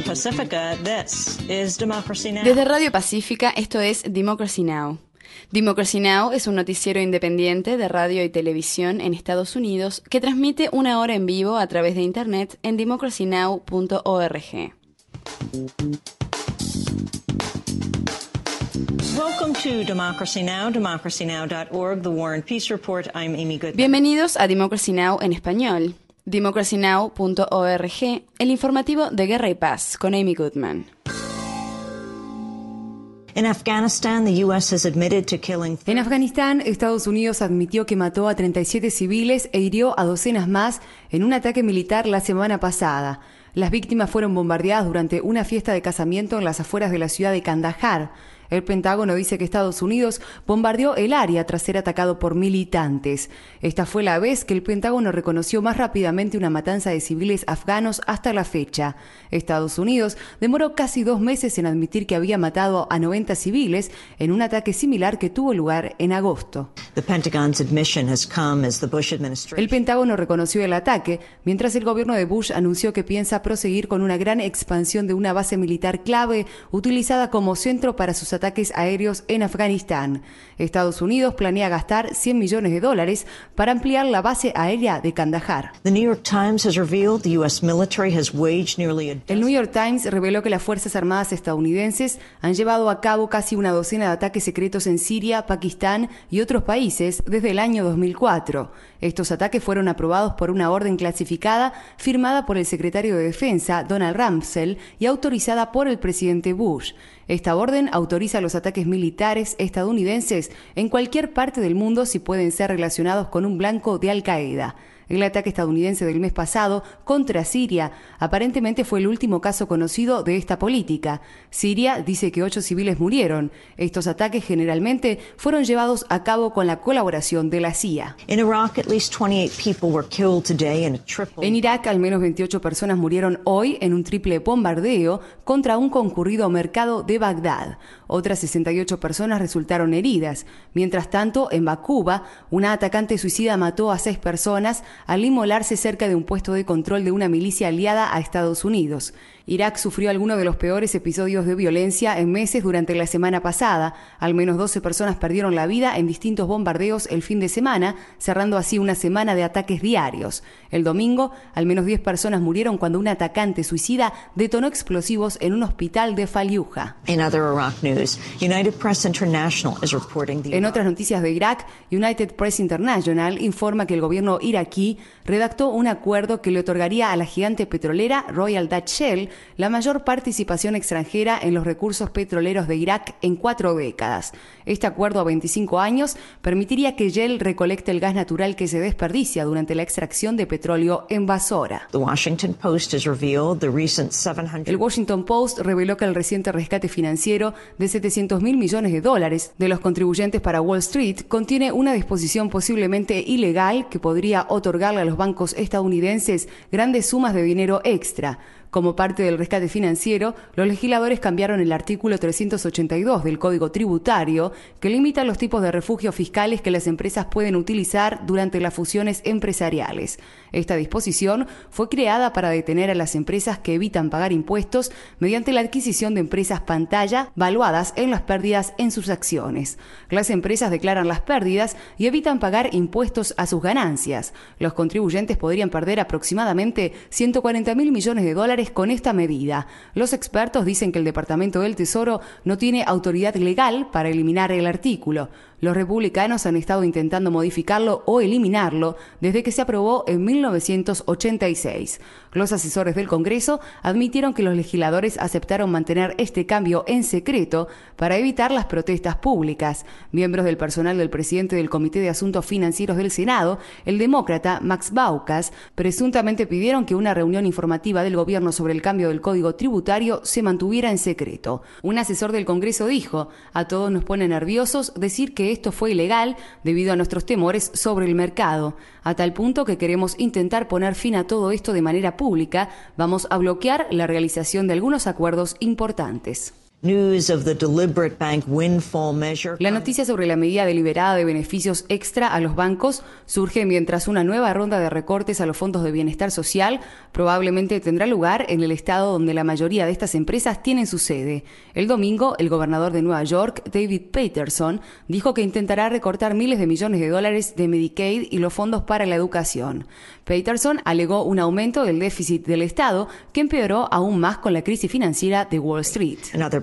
Pacifica, this is Democracy Now! Desde Radio Pacífica, esto es Democracy Now! Democracy Now! Es un noticiero independiente de radio y televisión en Estados Unidos que transmite una hora en vivo a través de internet en democracynow.org. Welcome to Democracy Now!, democracynow.org, The War and Peace Report. I'm Amy Goodman. Bienvenidos a Democracy Now! En español. democracynow.org, el informativo de Guerra y Paz, con Amy Goodman. En Afganistán, Estados Unidos admitió que mató a 37 civiles e hirió a docenas más en un ataque militar la semana pasada. Las víctimas fueron bombardeadas durante una fiesta de casamiento en las afueras de la ciudad de Kandahar. El Pentágono dice que Estados Unidos bombardeó el área tras ser atacado por militantes. Esta fue la vez que el Pentágono reconoció más rápidamente una matanza de civiles afganos hasta la fecha. Estados Unidos demoró casi 2 meses en admitir que había matado a 90 civiles en un ataque similar que tuvo lugar en agosto. El Pentágono reconoció el ataque, mientras el gobierno de Bush anunció que piensa proseguir con una gran expansión de una base militar clave utilizada como centro para sus ataques aéreos en Afganistán. Estados Unidos planea gastar $100 millones para ampliar la base aérea de Kandahar. The New York Times has revealed the U.S. military has waged nearly El New York Times reveló que las Fuerzas Armadas estadounidenses han llevado a cabo casi una docena de ataques secretos en Siria, Pakistán y otros países desde el año 2004. Estos ataques fueron aprobados por una orden clasificada firmada por el secretario de Defensa, Donald Rumsfeld, y autorizada por el presidente Bush. Esta orden autoriza los ataques militares estadounidenses en cualquier parte del mundo si pueden ser relacionados con un blanco de Al-Qaeda. El ataque estadounidense del mes pasado contra Siria aparentemente fue el último caso conocido de esta política. Siria dice que 8 civiles murieron. Estos ataques generalmente fueron llevados a cabo con la colaboración de la CIA. In Iraq, at least 28 people were killed today in a triple. En Irak, al menos 28 personas murieron hoy en un triple bombardeo contra un concurrido mercado de Bagdad. Otras 68 personas resultaron heridas. Mientras tanto, en Bakuba, una atacante suicida mató a 6 personas al inmolarse cerca de un puesto de control de una milicia aliada a Estados Unidos. Irak sufrió algunos de los peores episodios de violencia en meses durante la semana pasada. Al menos 12 personas perdieron la vida en distintos bombardeos el fin de semana, cerrando así una semana de ataques diarios. El domingo, al menos 10 personas murieron cuando un atacante suicida detonó explosivos en un hospital de Fallujah. In other Iraq news, United Press International is reporting En otras noticias de Irak, United Press International informa que el gobierno iraquí redactó un acuerdo que le otorgaría a la gigante petrolera Royal Dutch Shell la mayor participación extranjera en los recursos petroleros de Irak en 4 décadas. Este acuerdo a 25 años permitiría que Shell recolecte el gas natural que se desperdicia durante la extracción de petróleo en Basora. The Washington Post has revealed the recent El Washington Post reveló que el reciente rescate financiero de $700 mil millones de los contribuyentes para Wall Street contiene una disposición posiblemente ilegal que podría otorgarle a los bancos estadounidenses grandes sumas de dinero extra. Como parte del rescate financiero, los legisladores cambiaron el artículo 382 del Código Tributario, que limita los tipos de refugios fiscales que las empresas pueden utilizar durante las fusiones empresariales. Esta disposición fue creada para detener a las empresas que evitan pagar impuestos mediante la adquisición de empresas pantalla valuadas en las pérdidas en sus acciones. Las empresas declaran las pérdidas y evitan pagar impuestos a sus ganancias. Los contribuyentes podrían perder aproximadamente $140 mil millones con esta medida. Los expertos dicen que el Departamento del Tesoro no tiene autoridad legal para eliminar el artículo. Los republicanos han estado intentando modificarlo o eliminarlo desde que se aprobó en 1986. Los asesores del Congreso admitieron que los legisladores aceptaron mantener este cambio en secreto para evitar las protestas públicas. Miembros del personal del presidente del Comité de Asuntos Financieros del Senado, el demócrata Max Baucus, presuntamente pidieron que una reunión informativa del gobierno sobre el cambio del Código Tributario se mantuviera en secreto. Un asesor del Congreso dijo: "A todos nos pone nerviosos decir que esto fue ilegal debido a nuestros temores sobre el mercado. A tal punto que queremos intentar poner fin a todo esto de manera pública. Vamos a bloquear la realización de algunos acuerdos importantes". La noticia sobre la medida deliberada de beneficios extra a los bancos surge mientras una nueva ronda de recortes a los fondos de bienestar social probablemente tendrá lugar en el estado donde la mayoría de estas empresas tienen su sede. El domingo, el gobernador de Nueva York, David Paterson, dijo que intentará recortar miles de millones de dólares de Medicaid y los fondos para la educación. Paterson alegó un aumento del déficit del Estado que empeoró aún más con la crisis financiera de Wall Street.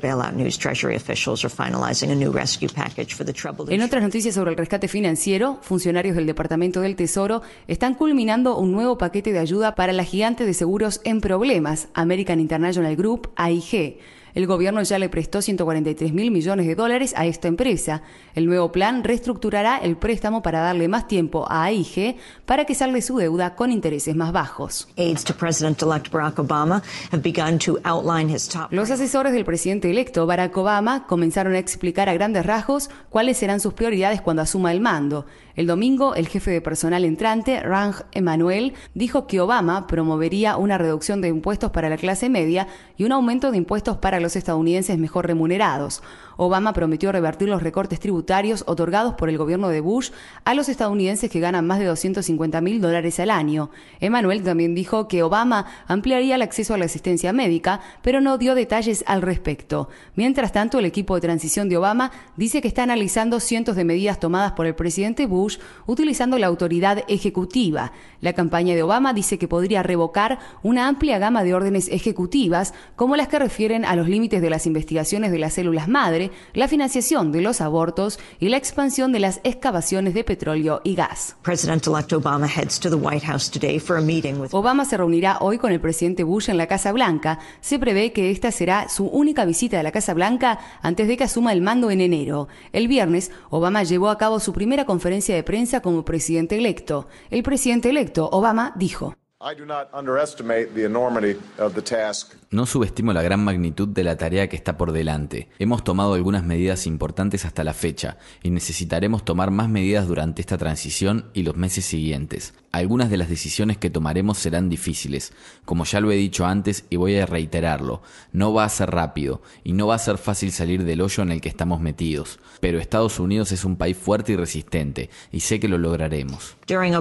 En otras noticias sobre el rescate financiero, funcionarios del Departamento del Tesoro están culminando un nuevo paquete de ayuda para la gigante de seguros en problemas, American International Group, AIG. El gobierno ya le prestó 143.000 millones de dólares a esta empresa. El nuevo plan reestructurará el préstamo para darle más tiempo a AIG para que salde su deuda con intereses más bajos. Los asesores del presidente electo Barack Obama comenzaron a explicar a grandes rasgos cuáles serán sus prioridades cuando asuma el mando. El domingo, el jefe de personal entrante, Rahm Emanuel, dijo que Obama promovería una reducción de impuestos para la clase media y un aumento de impuestos para los estadounidenses mejor remunerados. Obama prometió revertir los recortes tributarios otorgados por el gobierno de Bush a los estadounidenses que ganan más de $250.000 al año. Emanuel también dijo que Obama ampliaría el acceso a la asistencia médica, pero no dio detalles al respecto. Mientras tanto, el equipo de transición de Obama dice que está analizando cientos de medidas tomadas por el presidente Bush utilizando la autoridad ejecutiva. La campaña de Obama dice que podría revocar una amplia gama de órdenes ejecutivas, como las que refieren a los límites de las investigaciones de las células madre, la financiación de los abortos y la expansión de las excavaciones de petróleo y gas. Obama se reunirá hoy con el presidente Bush en la Casa Blanca. Se prevé que esta será su única visita a la Casa Blanca antes de que asuma el mando en enero. El viernes, Obama llevó a cabo su primera conferencia de prensa como presidente electo. El presidente electo, Obama, dijo: No subestimo la gran magnitud de la tarea que está por delante. Hemos tomado algunas medidas importantes hasta la fecha y necesitaremos tomar más medidas durante esta transición y los meses siguientes. Algunas de las decisiones que tomaremos serán difíciles. Como ya lo he dicho antes y voy a reiterarlo, no va a ser rápido y no va a ser fácil salir del hoyo en el que estamos metidos. Pero Estados Unidos es un país fuerte y resistente y sé que lo lograremos.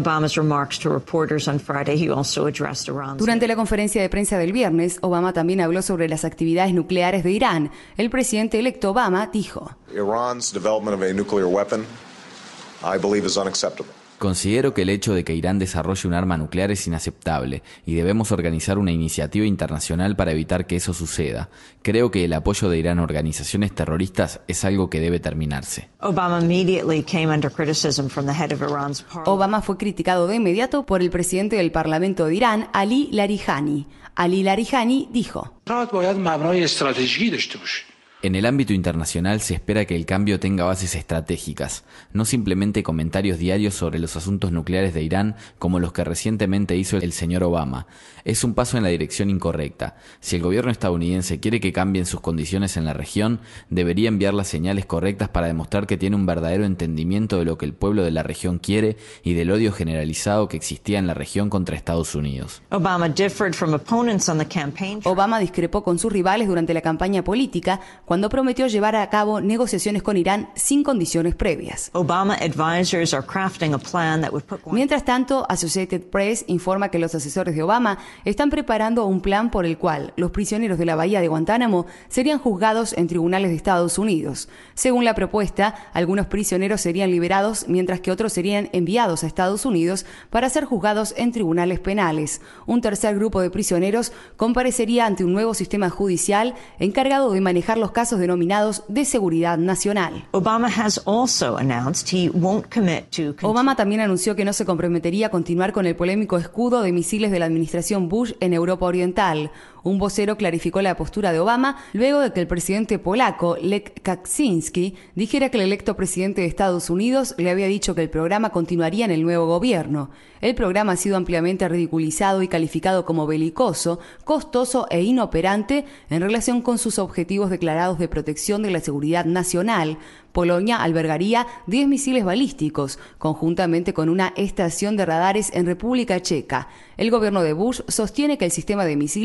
Durante la conferencia de prensa del viernes, Obama también habló sobre las actividades nucleares de Irán. El presidente electo Obama dijo: Considero que el hecho de que Irán desarrolle un arma nuclear es inaceptable y debemos organizar una iniciativa internacional para evitar que eso suceda. Creo que el apoyo de Irán a organizaciones terroristas es algo que debe terminarse. Obama fue criticado de inmediato por el presidente del Parlamento de Irán, Ali Larijani. Ali Larijani dijo: En el ámbito internacional se espera que el cambio tenga bases estratégicas, no simplemente comentarios diarios sobre los asuntos nucleares de Irán como los que recientemente hizo el señor Obama. Es un paso en la dirección incorrecta. Si el gobierno estadounidense quiere que cambien sus condiciones en la región, debería enviar las señales correctas para demostrar que tiene un verdadero entendimiento de lo que el pueblo de la región quiere y del odio generalizado que existía en la región contra Estados Unidos. Obama discrepó con sus rivales durante la campaña política cuando prometió llevar a cabo negociaciones con Irán sin condiciones previas. Mientras tanto, Associated Press informa que los asesores de Obama están preparando un plan por el cual los prisioneros de la bahía de Guantánamo serían juzgados en tribunales de Estados Unidos. Según la propuesta, algunos prisioneros serían liberados mientras que otros serían enviados a Estados Unidos para ser juzgados en tribunales penales. Un tercer grupo de prisioneros comparecería ante un nuevo sistema judicial encargado de manejar los casos denominados de seguridad nacional. Obama también anunció que no se comprometería a continuar con el polémico escudo de misiles de la administración Bush en Europa Oriental. Un vocero clarificó la postura de Obama luego de que el presidente polaco Lech Kaczynski dijera que el electo presidente de Estados Unidos le había dicho que el programa continuaría en el nuevo gobierno. El programa ha sido ampliamente ridiculizado y calificado como belicoso, costoso e inoperante en relación con sus objetivos declarados de protección de la seguridad nacional. Polonia albergaría 10 misiles balísticos, conjuntamente con una estación de radares en República Checa. El gobierno de Bush sostiene que el sistema de misiles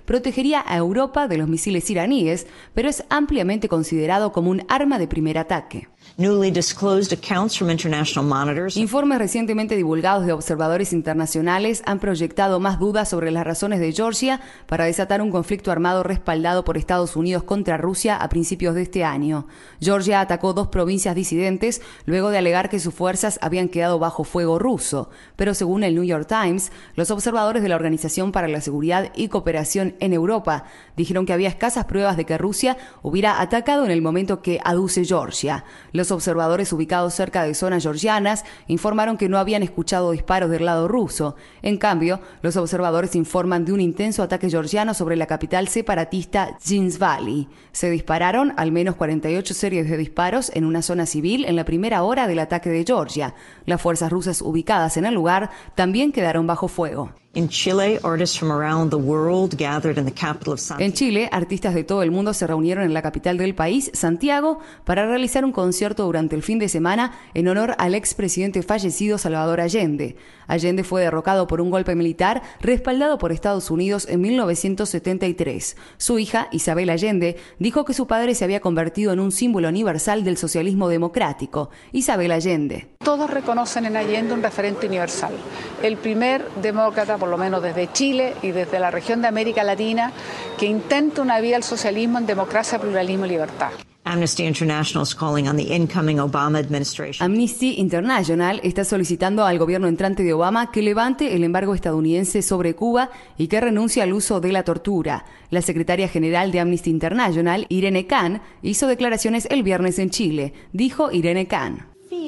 protegería a Europa de los misiles iraníes, pero es ampliamente considerado como un arma de primer ataque. Newly disclosed accounts from international monitors. Informes recientemente divulgados de observadores internacionales han proyectado más dudas sobre las razones de Georgia para desatar un conflicto armado respaldado por Estados Unidos contra Rusia a principios de este año. Georgia atacó 2 provincias disidentes luego de alegar que sus fuerzas habían quedado bajo fuego ruso, pero según el New York Times, los observadores de la Organización para la Seguridad y Cooperación en Europa dijeron que había escasas pruebas de que Rusia hubiera atacado en el momento que aduce Georgia. Los observadores ubicados cerca de zonas georgianas informaron que no habían escuchado disparos del lado ruso. En cambio, los observadores informan de un intenso ataque georgiano sobre la capital separatista Ginzvali. Se dispararon al menos 48 series de disparos en una zona civil en la primera hora del ataque de Georgia. Las fuerzas rusas ubicadas en el lugar también quedaron bajo fuego. In Chile, artists from around the world gathered in the capital of Santiago. En Chile, artistas de todo el mundo se reunieron en la capital del país, Santiago, para realizar un concierto durante el fin de semana en honor al expresidente fallecido Salvador Allende. Allende fue derrocado por un golpe militar respaldado por Estados Unidos en 1973. Su hija, Isabel Allende, dijo que su padre se había convertido en un símbolo universal del socialismo democrático. Isabel Allende. Todos reconocen en Allende un referente universal. El primer demócrata, por lo menos desde Chile y desde la región de América Latina, que intenta una vía al socialismo en democracia, pluralismo y libertad. Amnesty International is calling on the incoming Obama administration. Amnesty International está solicitando al gobierno entrante de Obama que levante el embargo estadounidense sobre Cuba y que renuncie al uso de la tortura. La secretaria general de Amnesty International, Irene Khan, hizo declaraciones el viernes en Chile. Dijo Irene Khan: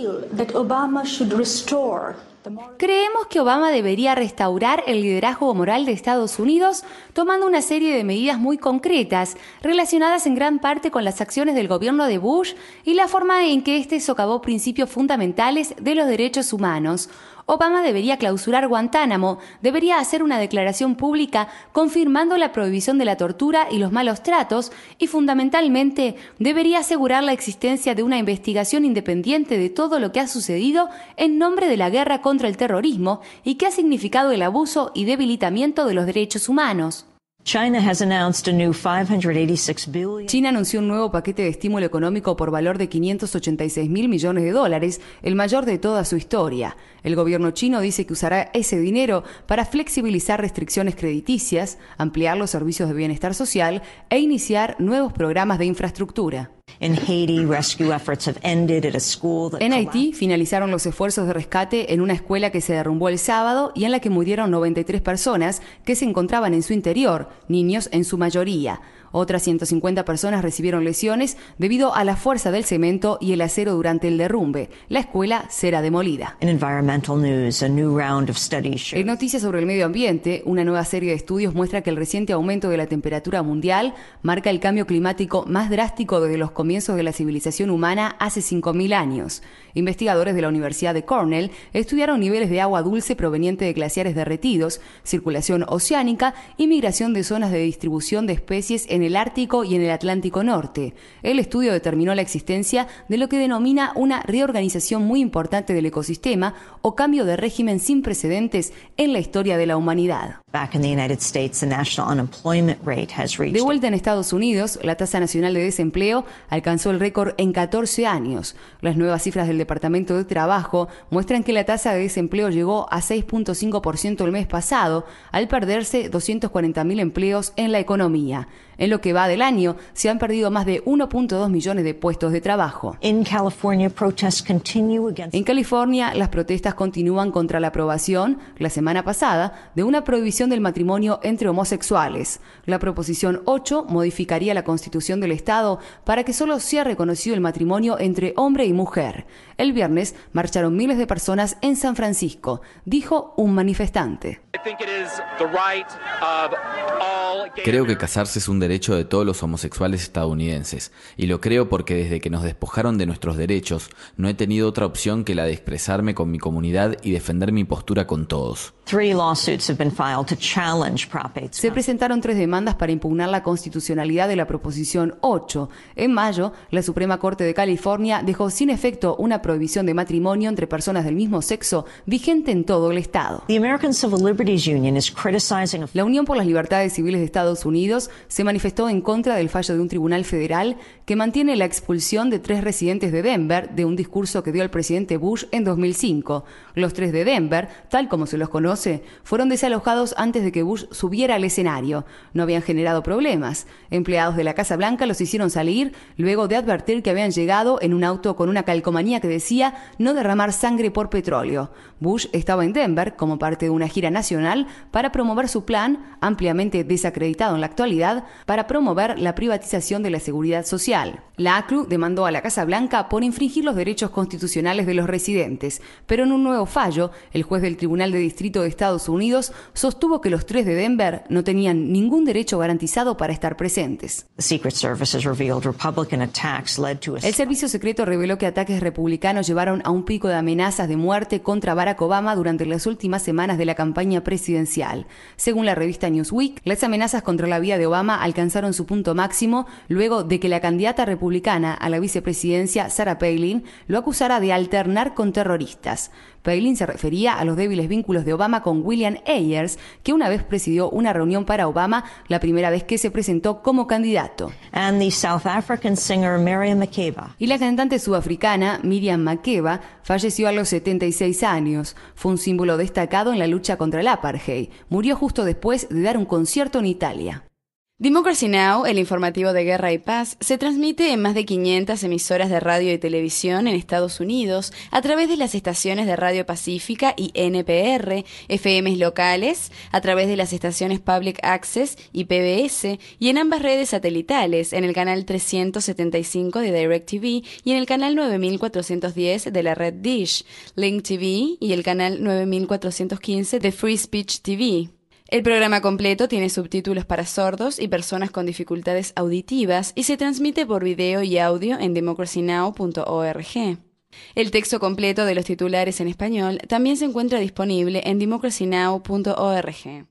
creemos que Obama debería restaurar el liderazgo moral de Estados Unidos tomando una serie de medidas muy concretas, relacionadas en gran parte con las acciones del gobierno de Bush y la forma en que éste socavó principios fundamentales de los derechos humanos. Obama debería clausurar Guantánamo, debería hacer una declaración pública confirmando la prohibición de la tortura y los malos tratos y, fundamentalmente, debería asegurar la existencia de una investigación independiente de todo lo que ha sucedido en nombre de la guerra contra el terrorismo y que ha significado el abuso y debilitamiento de los derechos humanos. China anunció un nuevo paquete de estímulo económico por valor de $586 mil millones, el mayor de toda su historia. El gobierno chino dice que usará ese dinero para flexibilizar restricciones crediticias, ampliar los servicios de bienestar social e iniciar nuevos programas de infraestructura. En Haití finalizaron los esfuerzos de rescate en una escuela que se derrumbó el sábado y en la que murieron 93 personas que se encontraban en su interior, niños en su mayoría. Otras 150 personas recibieron lesiones debido a la fuerza del cemento y el acero durante el derrumbe. La escuela será demolida. En noticias sobre el medio ambiente, una nueva serie de estudios muestra que el reciente aumento de la temperatura mundial marca el cambio climático más drástico desde los comienzos de la civilización humana hace 5.000 años. Investigadores de la Universidad de Cornell estudiaron niveles de agua dulce proveniente de glaciares derretidos, circulación oceánica y migración de zonas de distribución de especies en el Ártico y en el Atlántico Norte. El estudio determinó la existencia de lo que denomina una reorganización muy importante del ecosistema o cambio de régimen sin precedentes en la historia de la humanidad. De vuelta en Estados Unidos, la tasa nacional de desempleo alcanzó el récord en 14 años. Las nuevas cifras del Departamento de Trabajo muestran que la tasa de desempleo llegó a 6.5% el mes pasado, al perderse 240.000 empleos en la economía. En lo que va del año, se han perdido más de 1.2 millones de puestos de trabajo. En California, las protestas continúan contra la aprobación, la semana pasada, de una prohibición del matrimonio entre homosexuales. La Proposición 8 modificaría la Constitución del Estado para que solo sea reconocido el matrimonio entre hombre y mujer. El viernes marcharon miles de personas en San Francisco, dijo un manifestante. Creo que casarse es un derecho de todos los homosexuales estadounidenses, y lo creo porque desde que nos despojaron de nuestros derechos, no he tenido otra opción que la de expresarme con mi comunidad y defender mi postura con todos. Se presentaron 3 demandas para impugnar la constitucionalidad de la Proposición 8. En mayo, la Suprema Corte de California dejó sin efecto una prohibición de matrimonio entre personas del mismo sexo vigente en todo el estado. La Unión por las Libertades Civiles de Estados Unidos se manifestó en contra del fallo de un tribunal federal que mantiene la expulsión de 3 residentes de Denver de un discurso que dio el presidente Bush en 2005. Los 3 de Denver, tal como se los conoce, fueron desalojados antes de que Bush subiera al escenario. No habían generado problemas. Empleados de la Casa Blanca los hicieron salir luego de advertir que habían llegado en un auto con una calcomanía que decía no derramar sangre por petróleo. Bush estaba en Denver como parte de una gira nacional para promover su plan, ampliamente desacreditado en la actualidad, para promover la privatización de la seguridad social. La ACLU demandó a la Casa Blanca por infringir los derechos constitucionales de los residentes, pero en un nuevo fallo, el juez del Tribunal de Distrito de Estados Unidos sostuvo que los 3 de Denver no tenían ningún derecho garantizado para estar presentes. El servicio secreto reveló que ataques republicanos llevaron a un pico de amenazas de muerte contra Barack Obama durante las últimas semanas de la campaña presidencial. Según la revista Newsweek, las amenazas contra la vida de Obama alcanzaron su punto máximo luego de que la candidata republicana a la vicepresidencia, Sarah Palin, lo acusara de alternar con terroristas. Palin se refería a los débiles vínculos de Obama con William Ayers, que una vez presidió una reunión para Obama, la primera vez que se presentó como candidato. Y la cantante sudafricana Miriam Makeba falleció a los 76 años. Fue un símbolo destacado en la lucha contra el apartheid. Murió justo después de dar un concierto en Italia. Democracy Now!, el informativo de guerra y paz, se transmite en más de 500 emisoras de radio y televisión en Estados Unidos a través de las estaciones de Radio Pacífica y NPR, FMs locales, a través de las estaciones Public Access y PBS, y en ambas redes satelitales, en el canal 375 de DirecTV y en el canal 9410 de la red Dish, Link TV y el canal 9415 de Free Speech TV. El programa completo tiene subtítulos para sordos y personas con dificultades auditivas y se transmite por video y audio en democracynow.org. El texto completo de los titulares en español también se encuentra disponible en democracynow.org.